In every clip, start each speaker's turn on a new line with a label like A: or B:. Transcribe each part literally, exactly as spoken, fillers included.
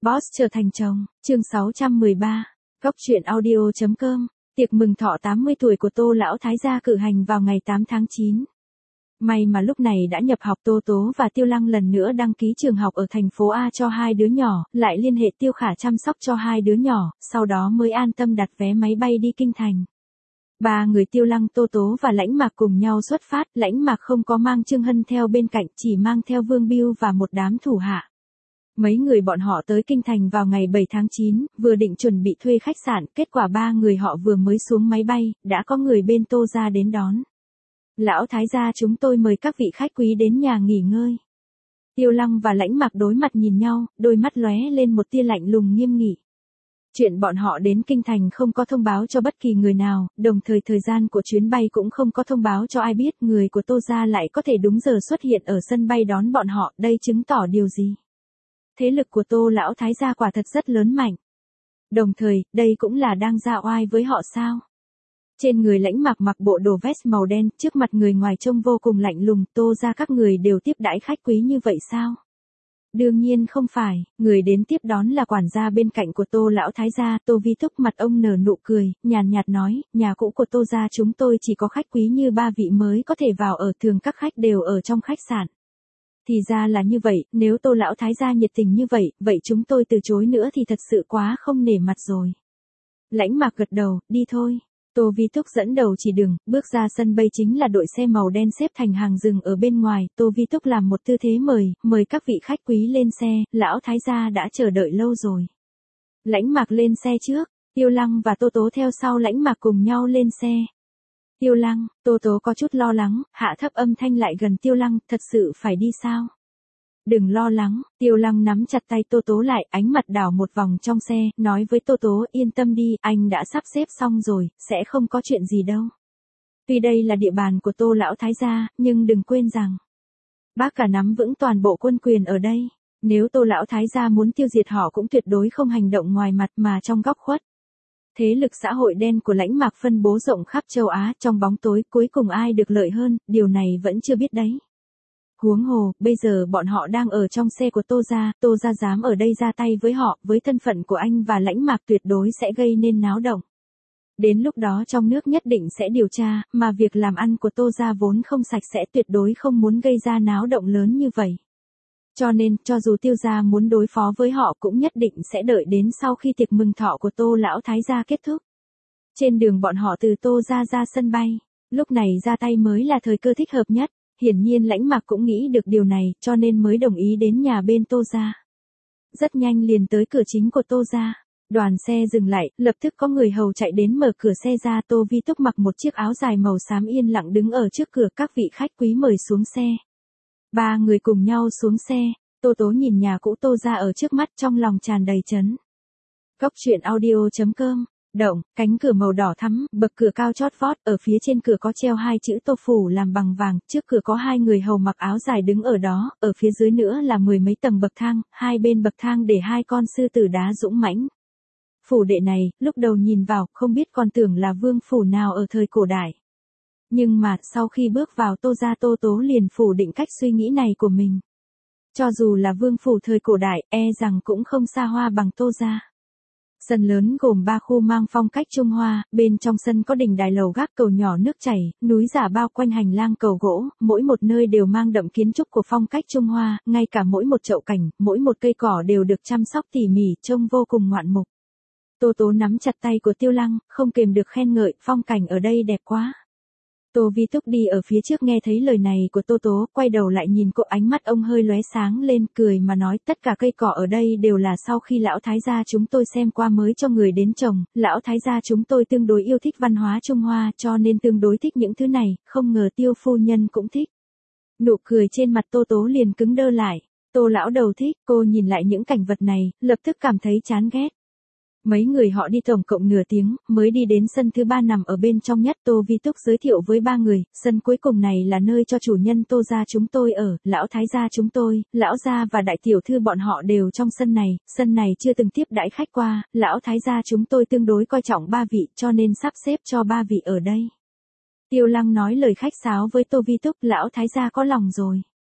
A: Boss trở thành chồng, chương sáu trăm mười ba, Góc truyện audio chấm com, tiệc mừng thọ tám mươi tuổi của Tô lão thái gia cử hành vào ngày tám tháng chín. May mà lúc này đã nhập học Tô Tố và Tiêu Lăng lần nữa đăng ký trường học ở thành phố A cho hai đứa nhỏ, lại liên hệ Tiêu Khả chăm sóc cho hai đứa nhỏ, sau đó mới an tâm đặt vé máy bay đi kinh thành. Ba người Tiêu Lăng, Tô Tố và Lãnh Mạc cùng nhau xuất phát, Lãnh Mạc không có mang Trương Hân theo bên cạnh, chỉ mang theo Vương Bưu và một đám thủ hạ. Mấy người bọn họ tới kinh thành vào ngày bảy tháng chín, vừa định chuẩn bị thuê khách sạn, kết quả ba người họ vừa mới xuống máy bay, đã có người bên Tô gia đến đón. Lão thái gia, chúng tôi mời các vị khách quý đến nhà nghỉ ngơi. Tiêu Lăng và Lãnh Mạc đối mặt nhìn nhau, đôi mắt lóe lên một tia lạnh lùng nghiêm nghị. Chuyện bọn họ đến kinh thành không có thông báo cho bất kỳ người nào, đồng thời thời gian của chuyến bay cũng không có thông báo cho ai biết, người của Tô gia lại có thể đúng giờ xuất hiện ở sân bay đón bọn họ, đây chứng tỏ điều gì? Thế lực của Tô lão thái gia quả thật rất lớn mạnh. Đồng thời, đây cũng là đang ra oai với họ sao? Trên người Lãnh Mạc mặc bộ đồ vest màu đen, trước mặt người ngoài trông vô cùng lạnh lùng, Tô gia các người đều tiếp đãi khách quý như vậy sao? Đương nhiên không phải, người đến tiếp đón là quản gia bên cạnh của Tô lão thái gia, Tô Vi Thúc. Mặt ông nở nụ cười, nhàn nhạt nói, nhà cũ của Tô gia chúng tôi chỉ có khách quý như ba vị mới có thể vào ở, thường các khách đều ở trong khách sạn. Thì ra là như vậy, nếu Tô lão thái gia nhiệt tình như vậy, vậy chúng tôi từ chối nữa thì thật sự quá không nể mặt rồi. Lãnh Mạc gật đầu, đi thôi. Tô Vi Thúc dẫn đầu chỉ đường, bước ra sân bay chính là đội xe màu đen xếp thành hàng rừng ở bên ngoài, Tô Vi Thúc làm một tư thế mời, mời các vị khách quý lên xe, lão thái gia đã chờ đợi lâu rồi. Lãnh Mạc lên xe trước, Tiêu Lăng và Tô Tố theo sau Lãnh Mạc cùng nhau lên xe. Tiêu Lăng, Tô Tố có chút lo lắng, hạ thấp âm thanh lại gần Tiêu Lăng, thật sự phải đi sao? Đừng lo lắng, Tiêu Lăng nắm chặt tay Tô Tố lại, ánh mặt đảo một vòng trong xe, nói với Tô Tố, yên tâm đi, anh đã sắp xếp xong rồi, sẽ không có chuyện gì đâu. Tuy đây là địa bàn của Tô lão thái gia, nhưng đừng quên rằng, bác cả nắm vững toàn bộ quân quyền ở đây, nếu Tô lão thái gia muốn tiêu diệt họ cũng tuyệt đối không hành động ngoài mặt mà trong góc khuất. Thế lực xã hội đen của Lãnh Mạc phân bố rộng khắp châu Á, trong bóng tối, cuối cùng ai được lợi hơn, điều này vẫn chưa biết đấy. Huống hồ, bây giờ bọn họ đang ở trong xe của Tô gia, Tô gia dám ở đây ra tay với họ, với thân phận của anh và Lãnh Mạc tuyệt đối sẽ gây nên náo động. Đến lúc đó trong nước nhất định sẽ điều tra, mà việc làm ăn của Tô gia vốn không sạch sẽ, tuyệt đối không muốn gây ra náo động lớn như vậy. Cho nên, cho dù Tiêu gia muốn đối phó với họ cũng nhất định sẽ đợi đến sau khi tiệc mừng thọ của Tô lão thái gia kết thúc. Trên đường bọn họ từ Tô gia ra sân bay, lúc này ra tay mới là thời cơ thích hợp nhất. Hiển nhiên Lãnh Mạc cũng nghĩ được điều này, cho nên mới đồng ý đến nhà bên Tô gia. Rất nhanh liền tới cửa chính của Tô gia. Đoàn xe dừng lại, lập tức có người hầu chạy đến mở cửa xe ra, Tô Vi Túc mặc một chiếc áo dài màu xám yên lặng đứng ở trước cửa, các vị khách quý mời xuống xe. Ba người cùng nhau xuống xe, Tô Tố nhìn nhà cũ Tô gia ở trước mắt, trong lòng tràn đầy chấn. Góc truyện audio chấm com. Động, cánh cửa màu đỏ thắm, bậc cửa cao chót vót, ở phía trên cửa có treo hai chữ Tô phủ làm bằng vàng, trước cửa có hai người hầu mặc áo dài đứng ở đó, ở phía dưới nữa là mười mấy tầng bậc thang, hai bên bậc thang để hai con sư tử đá dũng mãnh. Phủ đệ này, lúc đầu nhìn vào, không biết còn tưởng là vương phủ nào ở thời cổ đại. Nhưng mà, sau khi bước vào Tô gia, Tô Tố liền phủ định cách suy nghĩ này của mình. Cho dù là vương phủ thời cổ đại, e rằng cũng không xa hoa bằng Tô gia. Sân lớn gồm ba khu mang phong cách Trung Hoa, bên trong sân có đình đài lầu gác, cầu nhỏ nước chảy, núi giả bao quanh hành lang cầu gỗ, mỗi một nơi đều mang đậm kiến trúc của phong cách Trung Hoa, ngay cả mỗi một chậu cảnh, mỗi một cây cỏ đều được chăm sóc tỉ mỉ, trông vô cùng ngoạn mục. Tô Tố nắm chặt tay của Tiêu Lăng, không kềm được khen ngợi, phong cảnh ở đây đẹp quá. Tô Vi Túc đi ở phía trước nghe thấy lời này của Tô Tố, quay đầu lại nhìn cô, ánh mắt ông hơi lóe sáng lên, cười mà nói, tất cả cây cỏ ở đây đều là sau khi lão thái gia chúng tôi xem qua mới cho người đến trồng, lão thái gia chúng tôi tương đối yêu thích văn hóa Trung Hoa cho nên tương đối thích những thứ này, không ngờ Tiêu phu nhân cũng thích. Nụ cười trên mặt Tô Tố liền cứng đơ lại, Tô lão đầu thích, cô nhìn lại những cảnh vật này, lập tức cảm thấy chán ghét. Mấy người họ đi tổng cộng nửa tiếng, mới đi đến sân thứ ba nằm ở bên trong nhất, Tô Vi Túc giới thiệu với ba người, sân cuối cùng này là nơi cho chủ nhân Tô gia chúng tôi ở, lão thái gia chúng tôi, lão gia và đại tiểu thư bọn họ đều trong sân này, sân này chưa từng tiếp đãi khách qua, lão thái gia chúng tôi tương đối coi trọng ba vị, cho nên sắp xếp cho ba vị ở đây. Tiêu Lăng nói lời khách sáo với Tô Vi Túc, lão thái gia có lòng rồi.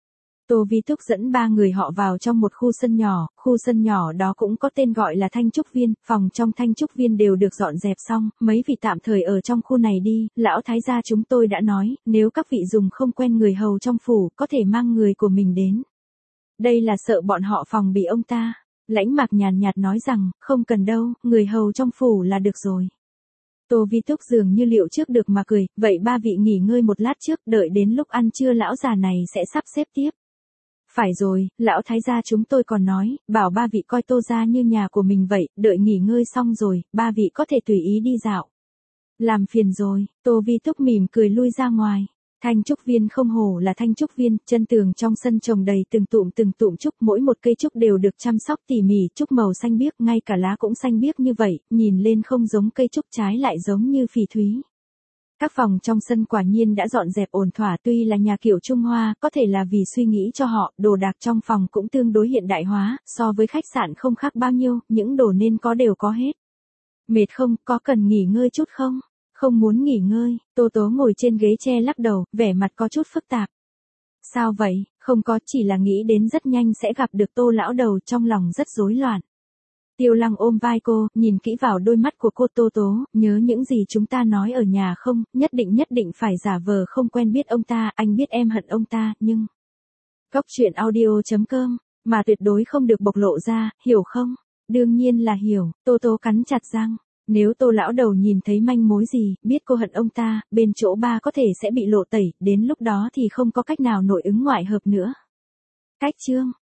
A: Tô Vi Túc dẫn ba người họ vào trong một khu sân nhỏ, khu sân nhỏ đó cũng có tên gọi là Thanh Trúc Viên, phòng trong Thanh Trúc Viên đều được dọn dẹp xong, mấy vị tạm thời ở trong khu này đi, lão thái gia chúng tôi đã nói, nếu các vị dùng không quen người hầu trong phủ, có thể mang người của mình đến. Đây là sợ bọn họ phòng bị ông ta. Lãnh Mạc nhàn nhạt nói rằng, không cần đâu, người hầu trong phủ là được rồi. Tô Vi Túc dường như liệu trước được mà cười, vậy ba vị nghỉ ngơi một lát trước, đợi đến lúc ăn trưa lão già này sẽ sắp xếp tiếp. Phải rồi, lão thái gia chúng tôi còn nói, bảo ba vị coi Tô gia như nhà của mình vậy, đợi nghỉ ngơi xong rồi, ba vị có thể tùy ý đi dạo. Làm phiền rồi, Tô Vi Túc mỉm cười lui ra ngoài. Thanh Trúc Viên không hổ là Thanh Trúc Viên, chân tường trong sân trồng đầy từng tụm từng tụm trúc, mỗi một cây trúc đều được chăm sóc tỉ mỉ, trúc màu xanh biếc, ngay cả lá cũng xanh biếc như vậy, nhìn lên không giống cây trúc trái lại giống như phỉ thúy. Các phòng trong sân quả nhiên đã dọn dẹp ổn thỏa, tuy là nhà kiểu Trung Hoa, có thể là vì suy nghĩ cho họ, đồ đạc trong phòng cũng tương đối hiện đại hóa, so với khách sạn không khác bao nhiêu, những đồ nên có đều có hết. Mệt không, có cần nghỉ ngơi chút không? Không muốn nghỉ ngơi, Tô Tố ngồi trên ghế tre lắc đầu, vẻ mặt có chút phức tạp. Sao vậy, không có, chỉ là nghĩ đến rất nhanh sẽ gặp được Tô lão đầu, trong lòng rất rối loạn. Tiêu Lăng ôm vai cô, nhìn kỹ vào đôi mắt của cô. Tô Tố, nhớ những gì chúng ta nói ở nhà không, nhất định nhất định phải giả vờ không quen biết ông ta, anh biết em hận ông ta, nhưng... Cốc truyện audio chấm com, mà tuyệt đối không được bộc lộ ra, hiểu không? Đương nhiên là hiểu, Tô Tố cắn chặt răng. Nếu Tô lão đầu nhìn thấy manh mối gì, biết cô hận ông ta, bên chỗ ba có thể sẽ bị lộ tẩy, đến lúc đó thì không có cách nào nội ứng ngoại hợp nữa. Cách chương